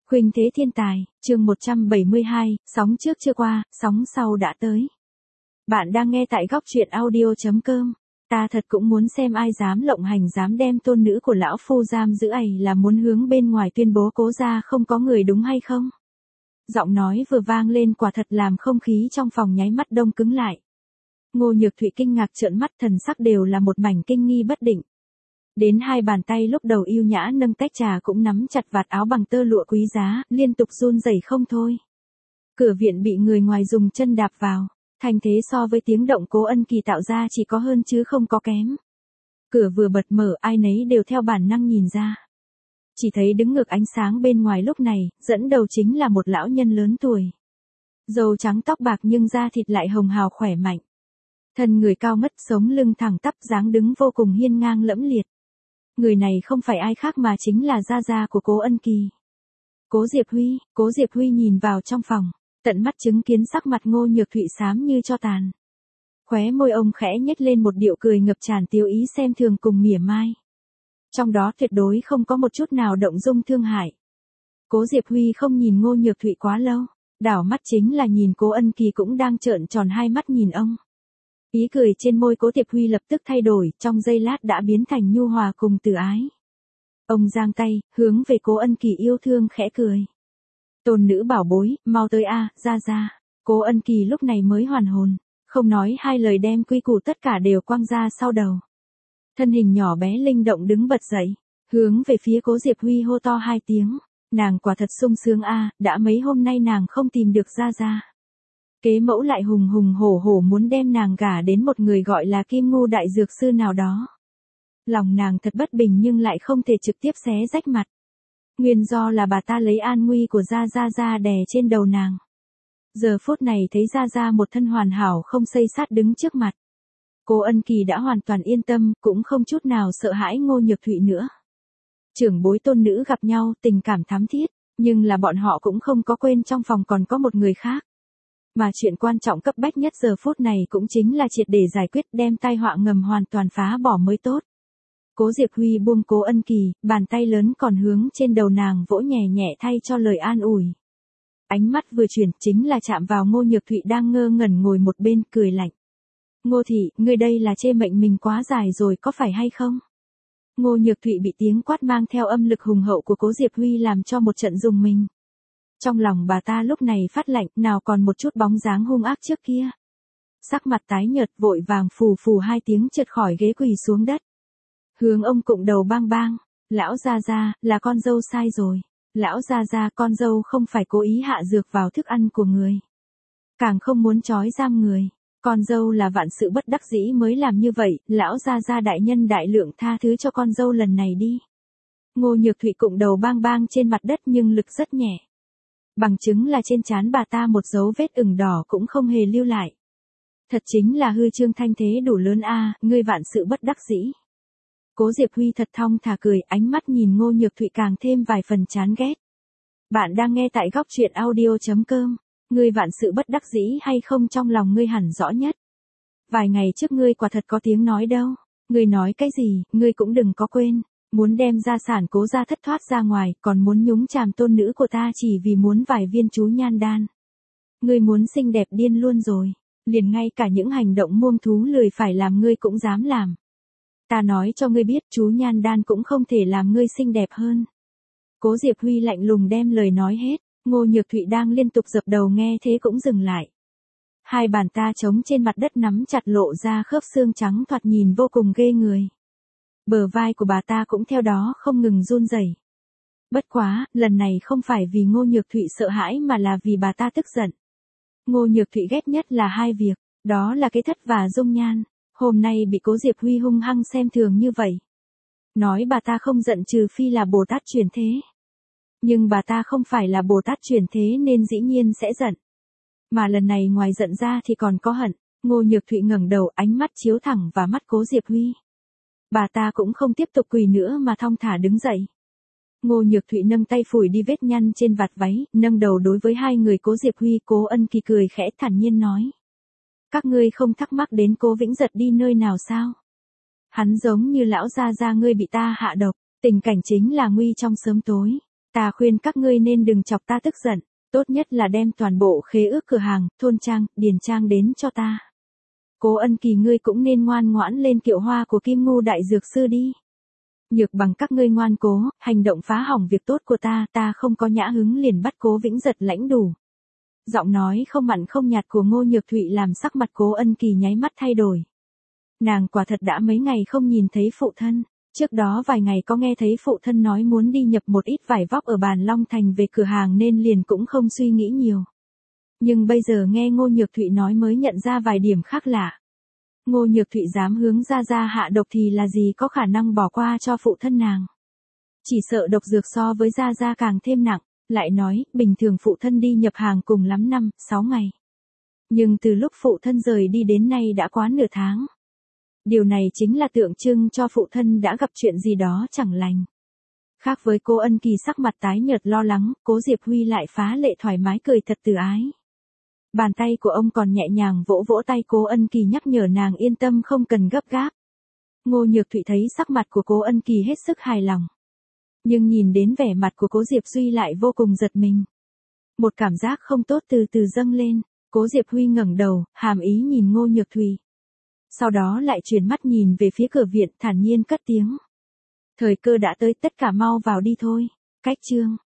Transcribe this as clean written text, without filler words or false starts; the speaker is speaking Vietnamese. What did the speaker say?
Khuynh thế thiên tài, chương 172, sóng trước chưa qua, sóng sau đã tới. Bạn đang nghe tại góc truyện audio.com. Ta thật cũng muốn xem ai dám lộng hành dám đem tôn nữ của lão phu giam giữ ày là muốn hướng bên ngoài tuyên bố Cố gia không có người đúng hay không? Giọng nói vừa vang lên quả thật làm không khí trong phòng nháy mắt đông cứng lại. Ngô Nhược Thụy kinh ngạc trợn mắt, thần sắc đều là một mảnh kinh nghi bất định. Đến hai bàn tay lúc đầu yêu nhã nâng tách trà cũng nắm chặt vạt áo bằng tơ lụa quý giá, liên tục run rẩy không thôi. Cửa viện bị người ngoài dùng chân đạp vào, thành thế so với tiếng động Cố Ân Kỳ tạo ra chỉ có hơn chứ không có kém. Cửa vừa bật mở, ai nấy đều theo bản năng nhìn ra. Chỉ thấy đứng ngược ánh sáng bên ngoài lúc này, dẫn đầu chính là một lão nhân lớn tuổi. Râu trắng tóc bạc nhưng da thịt lại hồng hào khỏe mạnh. Thân người cao ngất, sống lưng thẳng tắp, dáng đứng vô cùng hiên ngang lẫm liệt. Người này không phải ai khác mà chính là gia gia của Cố Ân Kỳ. Cố Diệp Huy nhìn vào trong phòng, tận mắt chứng kiến sắc mặt Ngô Nhược Thụy xám như tro tàn. Khóe môi ông khẽ nhếch lên một điệu cười ngập tràn tiêu ý xem thường cùng mỉa mai. Trong đó tuyệt đối không có một chút nào động dung thương hại. Cố Diệp Huy không nhìn Ngô Nhược Thụy quá lâu, đảo mắt chính là nhìn Cố Ân Kỳ cũng đang trợn tròn hai mắt nhìn ông. Ý cười trên môi Cố Diệp Huy lập tức thay đổi, trong giây lát đã biến thành nhu hòa cùng từ ái. Ông giang tay, hướng về Cố Ân Kỳ yêu thương khẽ cười. Tôn nữ bảo bối, mau tới a, ra. Cố Ân Kỳ lúc này mới hoàn hồn, không nói hai lời đem quy củ tất cả đều quăng ra sau đầu. Thân hình nhỏ bé linh động đứng bật dậy, hướng về phía Cố Diệp Huy hô to hai tiếng. Nàng quả thật sung sướng a, đã mấy hôm nay nàng không tìm được ra. Kế mẫu lại hùng hùng hổ hổ muốn đem nàng gả đến một người gọi là Kim Ngu đại dược sư nào đó. Lòng nàng thật bất bình nhưng lại không thể trực tiếp xé rách mặt. Nguyên do là bà ta lấy an nguy của Gia đè trên đầu nàng. Giờ phút này thấy Gia một thân hoàn hảo không xây sát đứng trước mặt. Cố Ân Kỳ đã hoàn toàn yên tâm, cũng không chút nào sợ hãi Ngô Nhược Thụy nữa. Trưởng bối tôn nữ gặp nhau, tình cảm thắm thiết, nhưng là bọn họ cũng không có quên trong phòng còn có một người khác. Mà chuyện quan trọng cấp bách nhất giờ phút này cũng chính là triệt để giải quyết, đem tai họa ngầm hoàn toàn phá bỏ mới tốt. Cố Diệp Huy buông Cố Ân Kỳ, bàn tay lớn còn hướng trên đầu nàng vỗ nhẹ nhẹ thay cho lời an ủi. Ánh mắt vừa chuyển chính là chạm vào Ngô Nhược Thụy đang ngơ ngẩn ngồi một bên, cười lạnh. Ngô thị, ngươi đây là chê mệnh mình quá dài rồi có phải hay không? Ngô Nhược Thụy bị tiếng quát mang theo âm lực hùng hậu của Cố Diệp Huy làm cho một trận rùng mình. Trong lòng bà ta lúc này phát lạnh, nào còn một chút bóng dáng hung ác trước kia. Sắc mặt tái nhợt, vội vàng phù phù hai tiếng trượt khỏi ghế quỳ xuống đất. Hướng ông cụng đầu bang, lão Gia, là con dâu sai rồi. Lão Gia, con dâu không phải cố ý hạ dược vào thức ăn của người. Càng không muốn trói giam người. Con dâu là vạn sự bất đắc dĩ mới làm như vậy, lão Gia đại nhân đại lượng tha thứ cho con dâu lần này đi. Ngô Nhược Thụy cụng đầu bang trên mặt đất nhưng lực rất nhẹ. Bằng chứng là trên trán bà ta một dấu vết ửng đỏ cũng không hề lưu lại. Thật chính là hư trương thanh thế đủ lớn a, ngươi vạn sự bất đắc dĩ. Cố Diệp Huy thật thong thả cười, ánh mắt nhìn Ngô Nhược Thụy càng thêm vài phần chán ghét. Bạn đang nghe tại góc truyện audio.com. Ngươi vạn sự bất đắc dĩ hay không trong lòng ngươi hẳn rõ nhất. Vài ngày trước ngươi quả thật có tiếng nói đâu. Ngươi nói cái gì, ngươi cũng đừng có quên. Muốn đem gia sản Cố gia thất thoát ra ngoài, còn muốn nhúng chàm tôn nữ của ta chỉ vì muốn vài viên chú nhan đan. Ngươi muốn xinh đẹp điên luôn rồi. Liền ngay cả những hành động muông thú lười phải làm ngươi cũng dám làm. Ta nói cho ngươi biết, chú nhan đan cũng không thể làm ngươi xinh đẹp hơn. Cố Diệp Huy lạnh lùng đem lời nói hết. Ngô Nhược Thụy đang liên tục dập đầu nghe thế cũng dừng lại. Hai bàn ta trống trên mặt đất nắm chặt lộ ra khớp xương trắng thoạt nhìn vô cùng ghê người. Bờ vai của bà ta cũng theo đó không ngừng run rẩy. Bất quá, lần này không phải vì Ngô Nhược Thụy sợ hãi mà là vì bà ta tức giận. Ngô Nhược Thụy ghét nhất là hai việc, đó là cái thất và dung nhan. Hôm nay bị Cố Diệp Huy hung hăng xem thường như vậy. Nói bà ta không giận trừ phi là Bồ Tát chuyển thế. Nhưng bà ta không phải là Bồ Tát chuyển thế nên dĩ nhiên sẽ giận. Mà lần này ngoài giận ra thì còn có hận. Ngô Nhược Thụy ngẩng đầu, ánh mắt chiếu thẳng vào mắt Cố Diệp Huy. Bà ta cũng không tiếp tục quỳ nữa mà thong thả đứng dậy. Ngô Nhược Thụy nâng tay phủi đi vết nhăn trên vạt váy, nâng đầu đối với hai người Cố Diệp Huy, Cố Ân Kỳ cười khẽ thản nhiên nói. Các ngươi không thắc mắc đến Cố Vĩnh Giật đi nơi nào sao? Hắn giống như lão Gia ngươi bị ta hạ độc, tình cảnh chính là nguy trong sớm tối. Ta khuyên các ngươi nên đừng chọc ta tức giận, tốt nhất là đem toàn bộ khế ước cửa hàng, thôn trang, điền trang đến cho ta. Cố Ân Kỳ ngươi cũng nên ngoan ngoãn lên kiệu hoa của Kim Ngưu đại dược sư đi. Nhược bằng các ngươi ngoan cố, hành động phá hỏng việc tốt của ta không có nhã hứng liền bắt Cố Vĩnh Giật lãnh đủ. Giọng nói không mặn không nhạt của Ngô Nhược Thụy làm sắc mặt Cố Ân Kỳ nháy mắt thay đổi. Nàng quả thật đã mấy ngày không nhìn thấy phụ thân, trước đó vài ngày có nghe thấy phụ thân nói muốn đi nhập một ít vải vóc ở Bàn Long Thành về cửa hàng nên liền cũng không suy nghĩ nhiều. Nhưng bây giờ nghe Ngô Nhược Thụy nói mới nhận ra vài điểm khác lạ. Ngô Nhược Thụy dám hướng Gia Gia hạ độc thì là gì có khả năng bỏ qua cho phụ thân nàng. Chỉ sợ độc dược so với Gia Gia càng thêm nặng, lại nói, bình thường phụ thân đi nhập hàng cùng lắm 5-6 ngày. Nhưng từ lúc phụ thân rời đi đến nay đã quá nửa tháng. Điều này chính là tượng trưng cho phụ thân đã gặp chuyện gì đó chẳng lành. Khác với Cố Ân Kỳ sắc mặt tái nhợt lo lắng, Cố Diệp Huy lại phá lệ thoải mái cười thật từ ái. Bàn tay của ông còn nhẹ nhàng vỗ vỗ tay Cố Ân Kỳ nhắc nhở nàng yên tâm không cần gấp gáp. Ngô Nhược Thụy thấy sắc mặt của Cố Ân Kỳ hết sức hài lòng. Nhưng nhìn đến vẻ mặt của Cố Diệp Duy lại vô cùng giật mình. Một cảm giác không tốt từ từ dâng lên, Cố Diệp Huy ngẩng đầu, hàm ý nhìn Ngô Nhược Thụy. Sau đó lại chuyển mắt nhìn về phía cửa viện thản nhiên cất tiếng. Thời cơ đã tới tất cả mau vào đi thôi. Cách chương